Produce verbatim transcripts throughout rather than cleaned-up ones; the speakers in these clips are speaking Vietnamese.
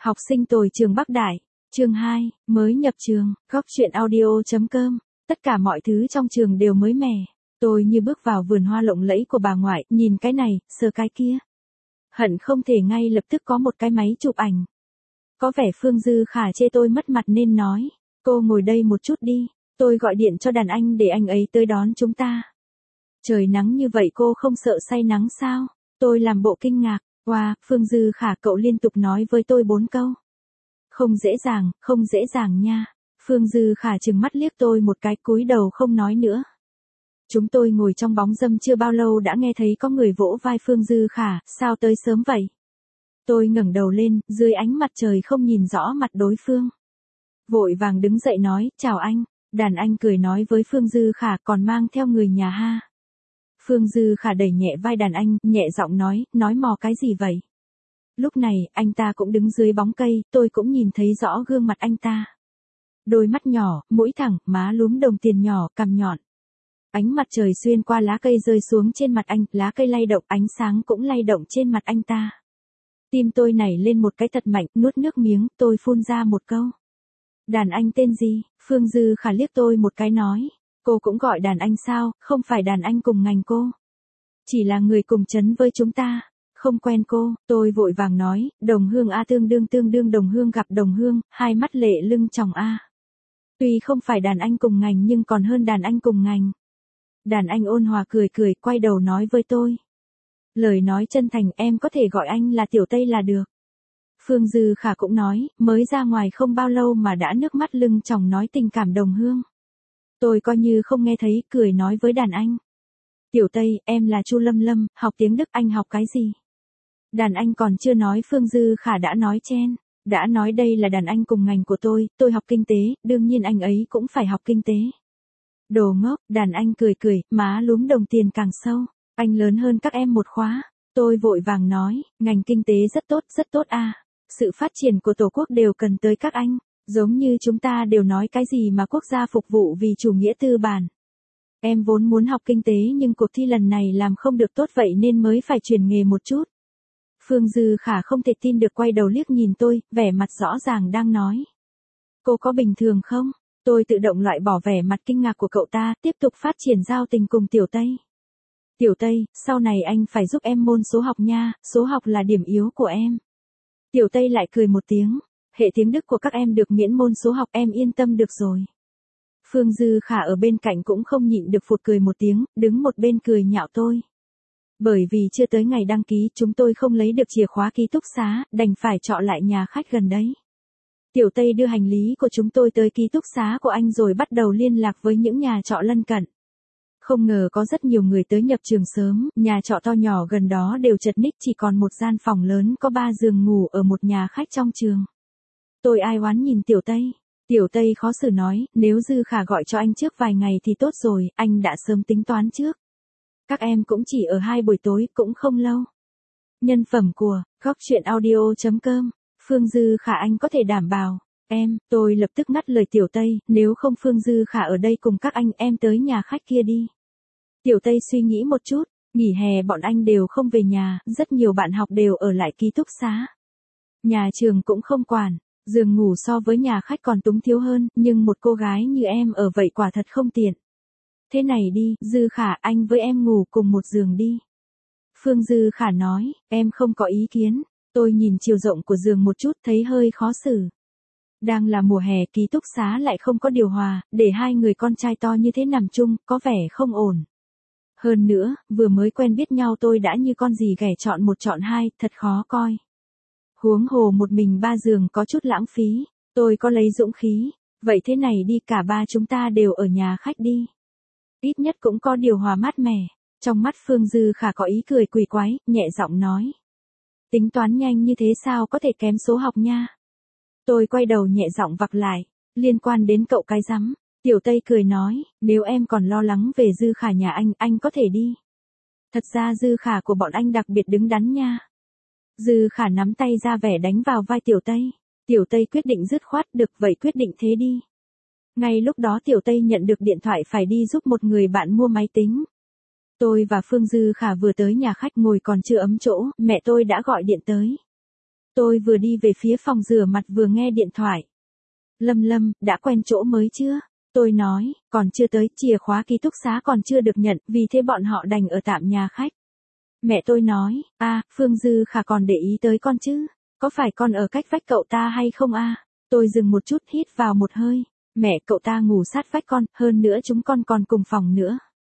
Học sinh tồi trường Bắc Đại, chương hai, mới nhập trường, góc truyện audio.com, tất cả mọi thứ trong trường đều mới mẻ. Tôi như bước vào vườn hoa lộng lẫy của bà ngoại, nhìn cái này, sờ cái kia. Hận không thể ngay lập tức có một cái máy chụp ảnh. Có vẻ Phương Dư Khả chê tôi mất mặt nên nói, cô ngồi đây một chút đi, tôi gọi điện cho đàn anh để anh ấy tới đón chúng ta. Trời nắng như vậy cô không sợ say nắng sao? Tôi làm bộ kinh ngạc. Wow, Phương Dư Khả cậu liên tục nói với tôi bốn câu. Không dễ dàng, không dễ dàng nha. Phương Dư Khả trừng mắt liếc tôi một cái, cúi đầu không nói nữa. Chúng tôi ngồi trong bóng râm chưa bao lâu đã nghe thấy có người vỗ vai Phương Dư Khả, sao tới sớm vậy? Tôi ngẩng đầu lên, dưới ánh mặt trời không nhìn rõ mặt đối phương. Vội vàng đứng dậy nói, chào anh. Đàn anh cười nói với Phương Dư Khả, còn mang theo người nhà ha. Phương Dư Khả đẩy nhẹ vai đàn anh, nhẹ giọng nói, nói mò cái gì vậy? Lúc này, anh ta cũng đứng dưới bóng cây, tôi cũng nhìn thấy rõ gương mặt anh ta. Đôi mắt nhỏ, mũi thẳng, má lúm đồng tiền nhỏ, cằm nhọn. Ánh mặt trời xuyên qua lá cây rơi xuống trên mặt anh, lá cây lay động, ánh sáng cũng lay động trên mặt anh ta. Tim tôi nảy lên một cái thật mạnh, nuốt nước miếng, tôi phun ra một câu. Đàn anh tên gì? Phương Dư Khả liếc tôi một cái nói. Cô cũng gọi đàn anh sao, không phải đàn anh cùng ngành cô. Chỉ là người cùng chấn với chúng ta. Không quen cô, tôi vội vàng nói, đồng hương A tương đương tương đương đồng hương gặp đồng hương, hai mắt lệ lưng tròng A. Tuy không phải đàn anh cùng ngành nhưng còn hơn đàn anh cùng ngành. Đàn anh ôn hòa cười cười, quay đầu nói với tôi. Lời nói chân thành, em có thể gọi anh là Tiểu Tây là được. Phương Dư Khả cũng nói, mới ra ngoài không bao lâu mà đã nước mắt lưng tròng nói tình cảm đồng hương. Tôi coi như không nghe thấy, cười nói với đàn anh. Tiểu Tây, em là Chu Lâm Lâm, học tiếng Đức, anh học cái gì? Đàn anh còn chưa nói Phương Dư Khả đã nói chen. Đã nói đây là đàn anh cùng ngành của tôi, tôi học kinh tế, đương nhiên anh ấy cũng phải học kinh tế. Đồ ngốc, đàn anh cười cười, má lúm đồng tiền càng sâu. Anh lớn hơn các em một khóa. Tôi vội vàng nói, ngành kinh tế rất tốt, rất tốt à. Sự phát triển của Tổ quốc đều cần tới các anh. Giống như chúng ta đều nói cái gì mà quốc gia phục vụ vì chủ nghĩa tư bản. Em vốn muốn học kinh tế nhưng cuộc thi lần này làm không được tốt vậy nên mới phải chuyển nghề một chút. Phương Dư Khả không thể tin được quay đầu liếc nhìn tôi, vẻ mặt rõ ràng đang nói. Cô có bình thường không? Tôi tự động loại bỏ vẻ mặt kinh ngạc của cậu ta, tiếp tục phát triển giao tình cùng Tiểu Tây. Tiểu Tây, sau này anh phải giúp em môn số học nha, số học là điểm yếu của em. Tiểu Tây lại cười một tiếng. Hệ tiếng Đức của các em được miễn môn số học, em yên tâm được rồi. Phương Dư Khả ở bên cạnh cũng không nhịn được phụt cười một tiếng, đứng một bên cười nhạo tôi. Bởi vì chưa tới ngày đăng ký chúng tôi không lấy được chìa khóa ký túc xá, đành phải chọn lại nhà khách gần đấy. Tiểu Tây đưa hành lý của chúng tôi tới ký túc xá của anh rồi bắt đầu liên lạc với những nhà trọ lân cận. Không ngờ có rất nhiều người tới nhập trường sớm, nhà trọ to nhỏ gần đó đều chật ních, chỉ còn một gian phòng lớn có ba giường ngủ ở một nhà khách trong trường. Tôi ai oán nhìn Tiểu Tây. Tiểu Tây khó xử nói, nếu Dư Khả gọi cho anh trước vài ngày thì tốt rồi, anh đã sớm tính toán trước. Các em cũng chỉ ở hai buổi tối, cũng không lâu. Nhân phẩm của, góc truyện audio.com, Phương Dư Khả anh có thể đảm bảo. Em, tôi lập tức ngắt lời Tiểu Tây, nếu không Phương Dư Khả ở đây cùng các anh em tới nhà khách kia đi. Tiểu Tây suy nghĩ một chút, nghỉ hè bọn anh đều không về nhà, rất nhiều bạn học đều ở lại ký túc xá. Nhà trường cũng không quản. Giường ngủ so với nhà khách còn túng thiếu hơn, nhưng một cô gái như em ở vậy quả thật không tiện. Thế này đi, Dư Khả anh với em ngủ cùng một giường đi. Phương Dư Khả nói, em không có ý kiến. Tôi nhìn chiều rộng của giường một chút thấy hơi khó xử. Đang là mùa hè ký túc xá lại không có điều hòa, để hai người con trai to như thế nằm chung, có vẻ không ổn. Hơn nữa, vừa mới quen biết nhau tôi đã như con gì ghẻ chọn một chọn hai, thật khó coi. Huống hồ một mình ba giường có chút lãng phí, tôi có lấy dũng khí, vậy thế này đi cả ba chúng ta đều ở nhà khách đi. Ít nhất cũng có điều hòa mát mẻ, trong mắt Phương Dư Khả có ý cười quỷ quái, nhẹ giọng nói. Tính toán nhanh như thế sao có thể kém số học nha. Tôi quay đầu nhẹ giọng vặc lại, liên quan đến cậu cái rắm. Tiểu Tây cười nói, nếu em còn lo lắng về Dư Khả nhà anh, anh có thể đi. Thật ra Dư Khả của bọn anh đặc biệt đứng đắn nha. Dư Khả nắm tay ra vẻ đánh vào vai Tiểu Tây. Tiểu Tây quyết định dứt khoát, được vậy quyết định thế đi. Ngay lúc đó Tiểu Tây nhận được điện thoại phải đi giúp một người bạn mua máy tính. Tôi và Phương Dư Khả vừa tới nhà khách ngồi còn chưa ấm chỗ, mẹ tôi đã gọi điện tới. Tôi vừa đi về phía phòng rửa mặt vừa nghe điện thoại. Lâm Lâm, đã quen chỗ mới chưa? Tôi nói, còn chưa tới, chìa khóa ký túc xá còn chưa được nhận, vì thế bọn họ đành ở tạm nhà khách. Mẹ tôi nói, a, Phương Dư Khả còn để ý tới con chứ? Có phải con ở cách vách cậu ta hay không a? Tôi dừng một chút hít vào một hơi. Mẹ cậu ta ngủ sát vách con, hơn nữa chúng con còn cùng phòng nữa.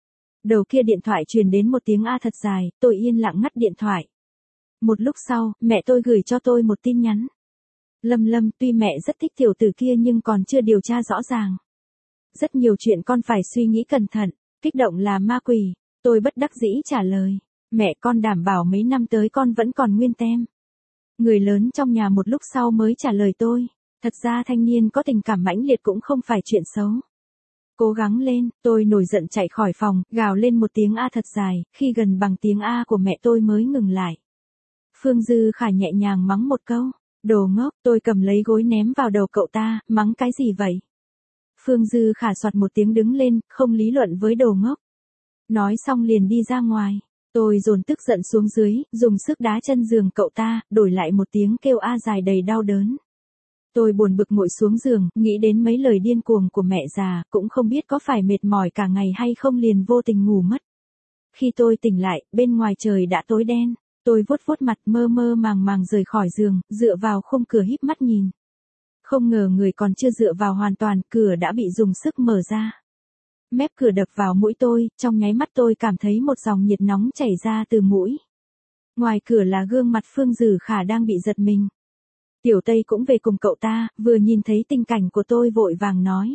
Đầu kia điện thoại truyền đến một tiếng a thật dài, tôi yên lặng ngắt điện thoại. Một lúc sau, mẹ tôi gửi cho tôi một tin nhắn. Lâm Lâm, tuy mẹ rất thích tiểu tử kia nhưng còn chưa điều tra rõ ràng. Rất nhiều chuyện con phải suy nghĩ cẩn thận, kích động là ma quỷ. Tôi bất đắc dĩ trả lời. Mẹ con đảm bảo mấy năm tới con vẫn còn nguyên tem. Người lớn trong nhà một lúc sau mới trả lời tôi. Thật ra thanh niên có tình cảm mãnh liệt cũng không phải chuyện xấu. Cố gắng lên, tôi nổi giận chạy khỏi phòng, gào lên một tiếng a thật dài, khi gần bằng tiếng a của mẹ tôi mới ngừng lại. Phương Dư Khả nhẹ nhàng mắng một câu. Đồ ngốc, tôi cầm lấy gối ném vào đầu cậu ta, mắng cái gì vậy? Phương Dư Khả soạt một tiếng đứng lên, không lý luận với đồ ngốc. Nói xong liền đi ra ngoài. Tôi dồn tức giận xuống dưới, dùng sức đá chân giường cậu ta, đổi lại một tiếng kêu a dài đầy đau đớn. Tôi buồn bực ngồi xuống giường, nghĩ đến mấy lời điên cuồng của mẹ già, cũng không biết có phải mệt mỏi cả ngày hay không liền vô tình ngủ mất. Khi tôi tỉnh lại, bên ngoài trời đã tối đen. Tôi vuốt vuốt mặt mơ mơ màng màng rời khỏi giường, dựa vào khung cửa híp mắt nhìn. Không ngờ người còn chưa dựa vào hoàn toàn, cửa đã bị dùng sức mở ra. Mép cửa đập vào mũi tôi, trong nháy mắt tôi cảm thấy một dòng nhiệt nóng chảy ra từ mũi. Ngoài cửa là gương mặt Phương Dư Khả đang bị giật mình. Tiểu Tây cũng về cùng cậu ta, vừa nhìn thấy tình cảnh của tôi vội vàng nói.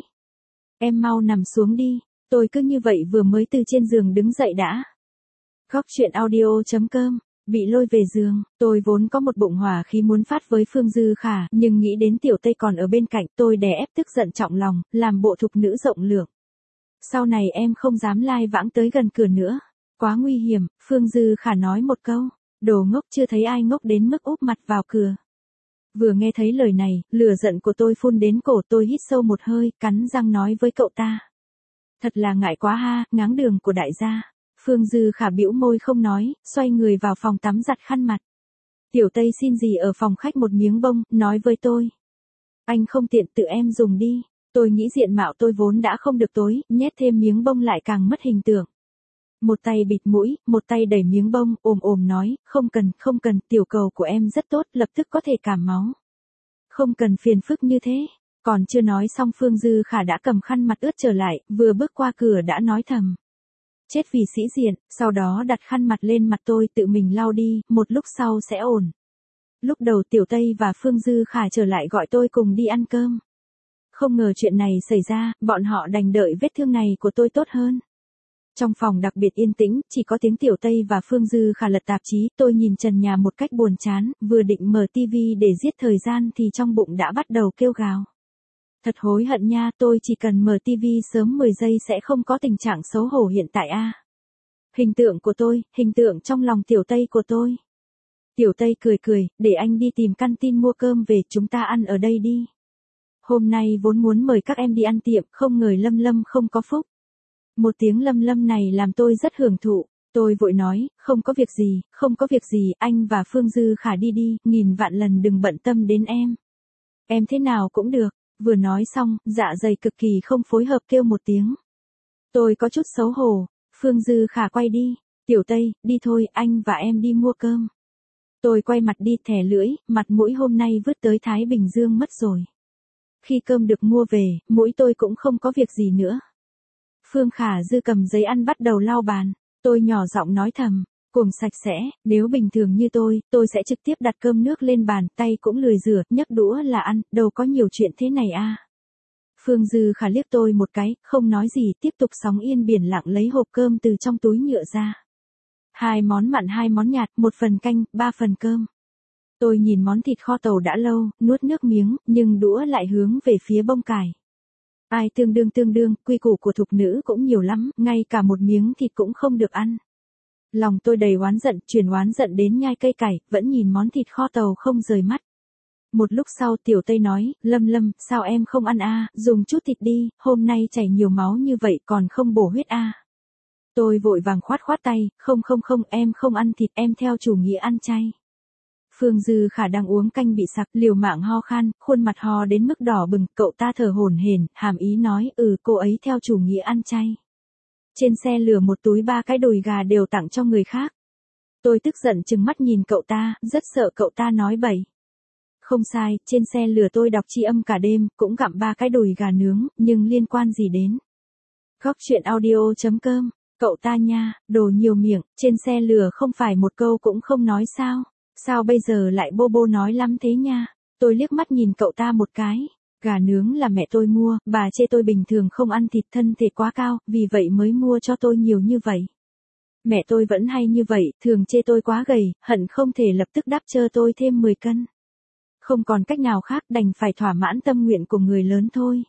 Em mau nằm xuống đi, tôi cứ như vậy vừa mới từ trên giường đứng dậy đã. Góc chuyện audio chấm com Bị lôi về giường, tôi vốn có một bụng hỏa khí muốn phát với Phương Dư Khả, nhưng nghĩ đến Tiểu Tây còn ở bên cạnh, tôi đè ép tức giận trọng lòng, làm bộ thục nữ rộng lượng. Sau này em không dám lai vãng tới gần cửa nữa. Quá nguy hiểm, Phương Dư Khả nói một câu. Đồ ngốc, chưa thấy ai ngốc đến mức úp mặt vào cửa. Vừa nghe thấy lời này, lửa giận của tôi phun đến cổ, tôi hít sâu một hơi, cắn răng nói với cậu ta. Thật là ngại quá ha, ngáng đường của đại gia. Phương Dư Khả bĩu môi không nói, xoay người vào phòng tắm giặt khăn mặt. Tiểu Tây xin gì ở phòng khách một miếng bông, nói với tôi. Anh không tiện tự em dùng đi. Tôi nghĩ diện mạo tôi vốn đã không được tối, nhét thêm miếng bông lại càng mất hình tượng. Một tay bịt mũi, một tay đẩy miếng bông, ồm ồm nói, không cần, không cần, tiểu cầu của em rất tốt, lập tức có thể cảm máu. Không cần phiền phức như thế. Còn chưa nói xong Phương Dư Khả đã cầm khăn mặt ướt trở lại, vừa bước qua cửa đã nói thầm. Chết vì sĩ diện, sau đó đặt khăn mặt lên mặt tôi tự mình lau đi, một lúc sau sẽ ổn. Lúc đầu Tiểu Tây và Phương Dư Khả trở lại gọi tôi cùng đi ăn cơm. Không ngờ chuyện này xảy ra, bọn họ đành đợi vết thương này của tôi tốt hơn. Trong phòng đặc biệt yên tĩnh, chỉ có tiếng Tiểu Tây và Phương Dư Khả lật tạp chí, tôi nhìn trần nhà một cách buồn chán, vừa định mở tivi để giết thời gian thì trong bụng đã bắt đầu kêu gào. Thật hối hận nha, tôi chỉ cần mở tivi sớm mười giây sẽ không có tình trạng xấu hổ hiện tại a. Hình tượng của tôi, hình tượng trong lòng Tiểu Tây của tôi. Tiểu Tây cười cười, để anh đi tìm căn tin mua cơm về, chúng ta ăn ở đây đi. Hôm nay vốn muốn mời các em đi ăn tiệm, không ngờ Lâm Lâm không có phúc. Một tiếng Lâm Lâm này làm tôi rất hưởng thụ, tôi vội nói, không có việc gì, không có việc gì, anh và Phương Dư Khả đi đi, nghìn vạn lần đừng bận tâm đến em. Em thế nào cũng được, vừa nói xong, dạ dày cực kỳ không phối hợp kêu một tiếng. Tôi có chút xấu hổ, Phương Dư Khả quay đi, Tiểu Tây, đi thôi, anh và em đi mua cơm. Tôi quay mặt đi thè lưỡi, mặt mũi hôm nay vứt tới Thái Bình Dương mất rồi. Khi cơm được mua về, mũi tôi cũng không có việc gì nữa. Phương Khả Dư cầm giấy ăn bắt đầu lau bàn, tôi nhỏ giọng nói thầm, cuồng sạch sẽ, nếu bình thường như tôi, tôi sẽ trực tiếp đặt cơm nước lên bàn, tay cũng lười rửa, nhấc đũa là ăn, đâu có nhiều chuyện thế này a. Phương Dư Khả liếc tôi một cái, không nói gì, tiếp tục sóng yên biển lặng lấy hộp cơm từ trong túi nhựa ra. Hai món mặn hai món nhạt, một phần canh, ba phần cơm. Tôi nhìn món thịt kho tàu đã lâu, nuốt nước miếng, nhưng đũa lại hướng về phía bông cải. Ai tương đương tương đương, quy củ của thục nữ cũng nhiều lắm, ngay cả một miếng thịt cũng không được ăn. Lòng tôi đầy oán giận, chuyển oán giận đến nhai cây cải, vẫn nhìn món thịt kho tàu không rời mắt. Một lúc sau Tiểu Tây nói, Lâm Lâm, sao em không ăn a, dùng chút thịt đi, hôm nay chảy nhiều máu như vậy còn không bổ huyết a. Tôi vội vàng khoát khoát tay, không không không, em không ăn thịt, em theo chủ nghĩa ăn chay. Phương Dư Khả đang uống canh bị sặc, liều mạng ho khan, khuôn mặt ho đến mức đỏ bừng, cậu ta thở hổn hển, hàm ý nói, ừ, cô ấy theo chủ nghĩa ăn chay. Trên xe lửa một túi ba cái đùi gà đều tặng cho người khác. Tôi tức giận trừng mắt nhìn cậu ta, rất sợ cậu ta nói bậy. Không sai, trên xe lửa tôi đọc tri âm cả đêm, cũng gặm ba cái đùi gà nướng, nhưng liên quan gì đến. Góc chuyện audio chấm com, cậu ta nha, đồ nhiều miệng, trên xe lửa không phải một câu cũng không nói sao. Sao bây giờ lại bô bô nói lắm thế nha? Tôi liếc mắt nhìn cậu ta một cái. Gà nướng là mẹ tôi mua, bà chê tôi bình thường không ăn thịt, thân thể quá cao, vì vậy mới mua cho tôi nhiều như vậy. Mẹ tôi vẫn hay như vậy, thường chê tôi quá gầy, hận không thể lập tức đắp chơ tôi thêm mười cân. Không còn cách nào khác, đành phải thỏa mãn tâm nguyện của người lớn thôi.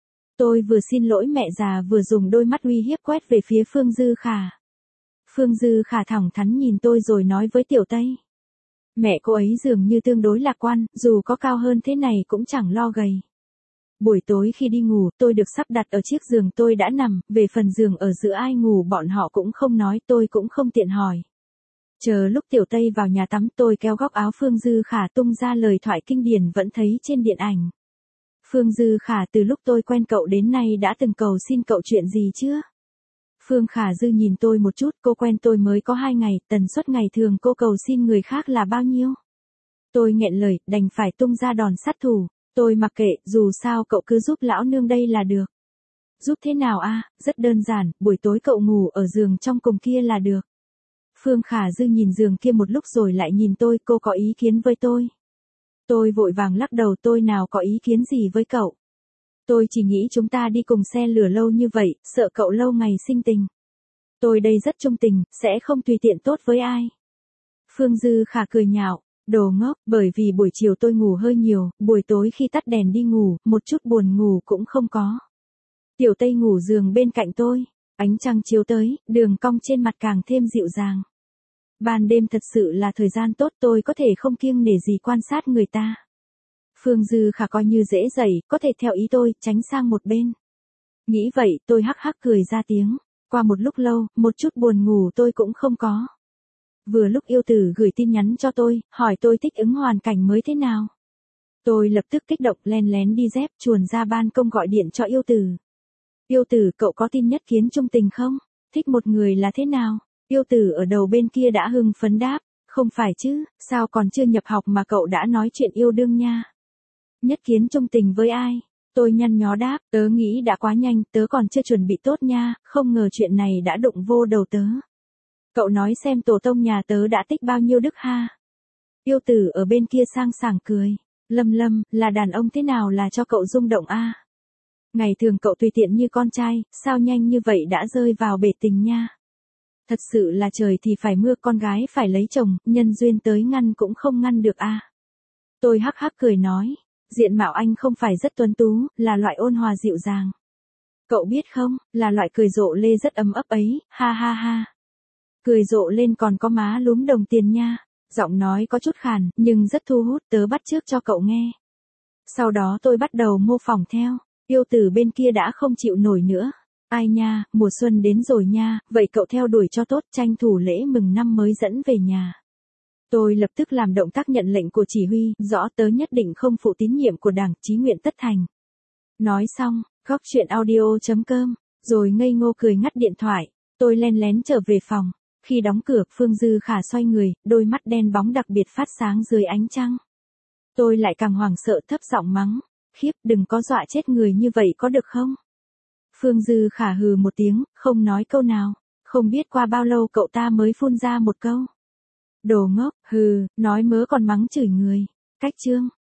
Tôi vừa xin lỗi mẹ già vừa dùng đôi mắt uy hiếp quét về phía Phương Dư Khả. Phương Dư Khả thẳng thắn nhìn tôi rồi nói với Tiểu Tây. Mẹ cô ấy dường như tương đối lạc quan, dù có cao hơn thế này cũng chẳng lo gầy. Buổi tối khi đi ngủ, tôi được sắp đặt ở chiếc giường tôi đã nằm, về phần giường ở giữa ai ngủ bọn họ cũng không nói, tôi cũng không tiện hỏi. Chờ lúc Tiểu Tây vào nhà tắm, tôi kéo góc áo Phương Dư Khả tung ra lời thoại kinh điển vẫn thấy trên điện ảnh. Phương Dư Khả, từ lúc tôi quen cậu đến nay đã từng cầu xin cậu chuyện gì chưa? Phương Khả Dư nhìn tôi một chút, cô quen tôi mới có hai ngày, tần suất ngày thường cô cầu xin người khác là bao nhiêu? Tôi nghẹn lời, đành phải tung ra đòn sát thủ, tôi mặc kệ, dù sao cậu cứ giúp lão nương đây là được. Giúp thế nào a? Rất đơn giản, buổi tối cậu ngủ ở giường trong cùng kia là được. Phương Khả Dư nhìn giường kia một lúc rồi lại nhìn tôi, cô có ý kiến với tôi. Tôi vội vàng lắc đầu, tôi nào có ý kiến gì với cậu. Tôi chỉ nghĩ chúng ta đi cùng xe lửa lâu như vậy, sợ cậu lâu ngày sinh tình. Tôi đây rất trung tình, sẽ không tùy tiện tốt với ai. Phương Dư Khả cười nhạo, đồ ngốc, bởi vì buổi chiều tôi ngủ hơi nhiều, buổi tối khi tắt đèn đi ngủ, một chút buồn ngủ cũng không có. Tiểu Tây ngủ giường bên cạnh tôi, ánh trăng chiếu tới, đường cong trên mặt càng thêm dịu dàng. Ban đêm thật sự là thời gian tốt, tôi có thể không kiêng nể gì quan sát người ta. Phương Dư Khả coi như dễ dậy, có thể theo ý tôi, tránh sang một bên. Nghĩ vậy, tôi hắc hắc cười ra tiếng. Qua một lúc lâu, một chút buồn ngủ tôi cũng không có. Vừa lúc Yêu Tử gửi tin nhắn cho tôi, hỏi tôi thích ứng hoàn cảnh mới thế nào. Tôi lập tức kích động len lén đi dép chuồn ra ban công gọi điện cho Yêu Tử. Yêu Tử, cậu có tin nhất kiến trung tình không? Thích một người là thế nào? Yêu Tử ở đầu bên kia đã hưng phấn đáp. Không phải chứ, sao còn chưa nhập học mà cậu đã nói chuyện yêu đương nha? Nhất kiến trung tình với ai? Tôi nhăn nhó đáp, tớ nghĩ đã quá nhanh, tớ còn chưa chuẩn bị tốt nha, không ngờ chuyện này đã đụng vô đầu tớ. Cậu nói xem tổ tông nhà tớ đã tích bao nhiêu đức ha? Yêu Tử ở bên kia sang sảng cười. Lâm Lâm, là đàn ông thế nào là cho cậu rung động a? Ngày thường cậu tùy tiện như con trai, sao nhanh như vậy đã rơi vào bể tình nha? Thật sự là trời thì phải mưa, con gái phải lấy chồng, nhân duyên tới ngăn cũng không ngăn được a. Tôi hắc hắc cười nói, diện mạo anh không phải rất tuấn tú, là loại ôn hòa dịu dàng. Cậu biết không, là loại cười rộ lê rất ấm ấp ấy, ha ha ha. Cười rộ lên còn có má lúm đồng tiền nha. Giọng nói có chút khàn, nhưng rất thu hút, tớ bắt chước cho cậu nghe. Sau đó tôi bắt đầu mô phỏng theo, Yêu Tử bên kia đã không chịu nổi nữa. Ai nha, mùa xuân đến rồi nha, vậy cậu theo đuổi cho tốt, tranh thủ lễ mừng năm mới dẫn về nhà. Tôi lập tức làm động tác nhận lệnh của chỉ huy, rõ tớ nhất định không phụ tín nhiệm của Đảng, chí nguyện tất thành. Nói xong, góc chuyện audio chấm com, rồi ngây ngô cười ngắt điện thoại, tôi len lén trở về phòng. Khi đóng cửa, Phương Dư Khả xoay người, đôi mắt đen bóng đặc biệt phát sáng dưới ánh trăng. Tôi lại càng hoảng sợ thấp giọng mắng, khiếp, đừng có dọa chết người như vậy có được không? Phương Dư Khả hừ một tiếng, không nói câu nào, không biết qua bao lâu cậu ta mới phun ra một câu. Đồ ngốc, hừ, nói mớ còn mắng chửi người. Cách chương.